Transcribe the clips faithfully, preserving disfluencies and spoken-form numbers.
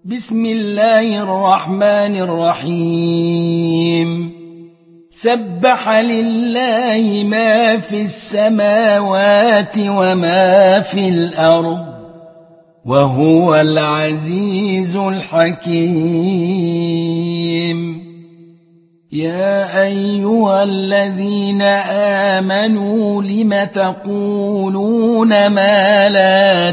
بسم الله الرحمن الرحيم سبح لله ما في السماوات وما في الأرض وهو العزيز الحكيم يا أيها الذين آمنوا لم تقولون ما لا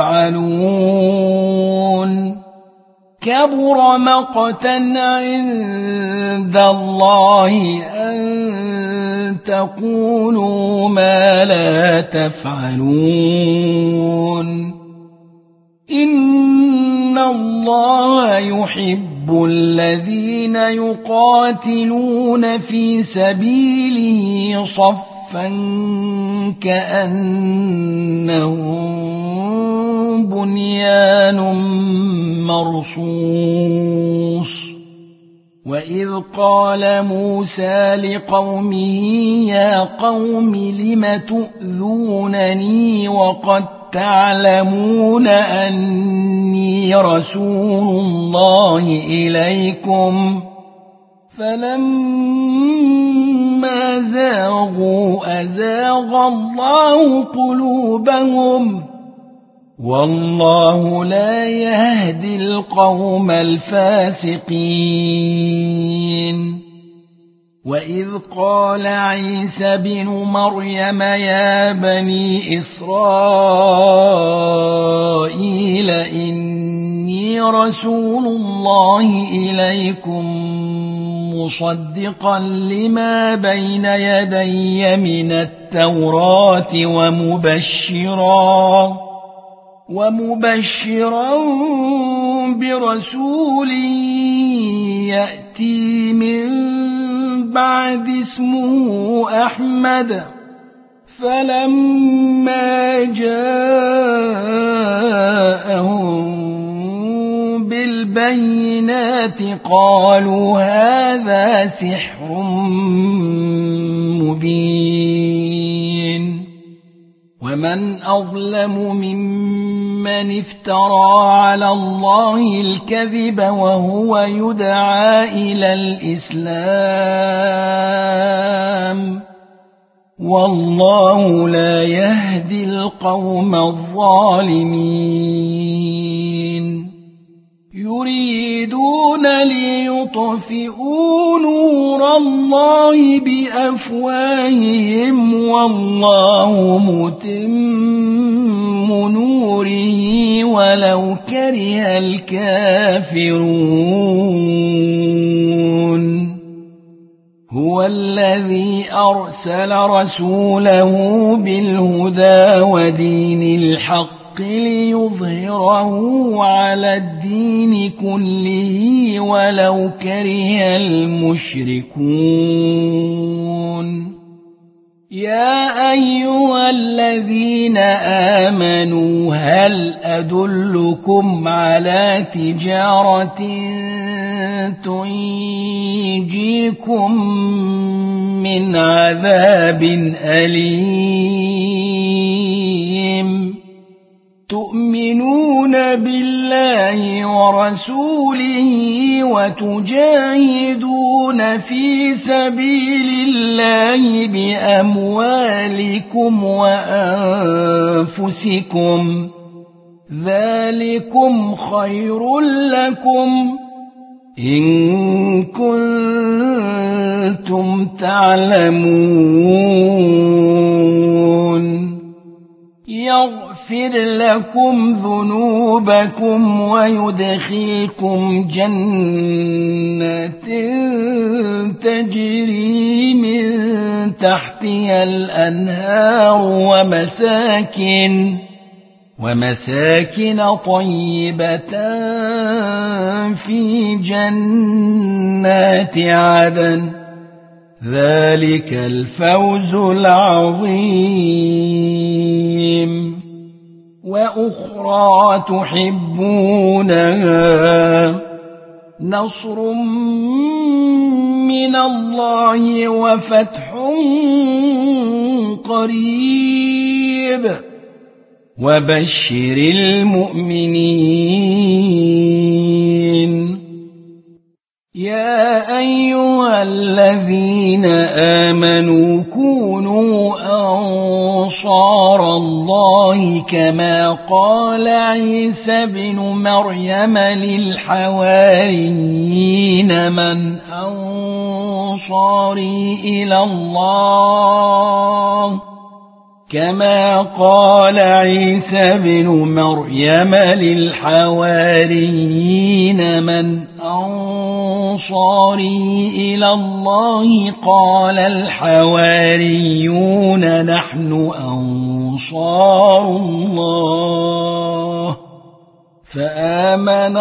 تفعلون كبر مقتا عند الله أن تقولوا ما لا تفعلون إن الله يحب الذين يقاتلون في سبيله صفا كأنهم بنيان مرصوص وإذ قال موسى لقومه يا قوم لم تؤذونني وقد تعلمون أني رسول الله إليكم فلما زاغوا أزاغ الله قلوبهم والله لا يهدي القوم الفاسقين وإذ قال عيسى بن مريم يا بني إسرائيل إني رسول الله إليكم مصدقا لما بين يدي من التوراة ومبشرا ومبشرا برسول يأتي من بعد اسمه أحمد فلما جاءهم بالبينات قالوا هذا سحر مبين ومن أظلم ممن افترى على الله الكذب وهو يدعى إلى الإسلام والله لا يهدي القوم الظالمين يريدون ليطفئوا نور الله بأفواههم والله متم نوره ولو كره الكافرون هو الذي أرسل رسوله بالهدى ودين الحق ليظهره على الدين كله ولو كره المشركون يا أيها الذين آمنوا هل أدلكم على تجارة تنجيكم من عذاب أليم تؤمنون بالله ورسوله وتجاهدون في سبيل الله بأموالكم وأنفسكم ذلكم خير لكم إن كنتم تعلمون يغفر لكم ذنوبكم ويدخلكم جنات تجري من تحتها الأنهار ومساكن ومساكن طيبة في جنات عدن ذلك الفوز العظيم وأخرى تحبونها نصر من الله وفتح قريب وبشر المؤمنين أيها الذين آمنوا كونوا أنصار الله كما قال عيسى بن مريم للحواريين من أنصاري إلى الله كما قال عيسى بن مريم للحواريين من أنصاري إلى الله قال الحواريون نحن أنصار الله فآمن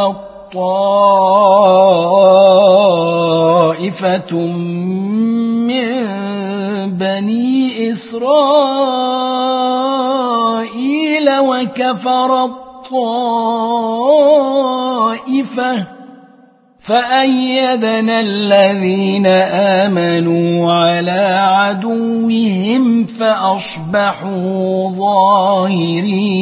الطائفة من بني إسرائيل وكفر الطائفة فأيدنا الذين آمنوا على عدوهم فأصبحوا ظاهرين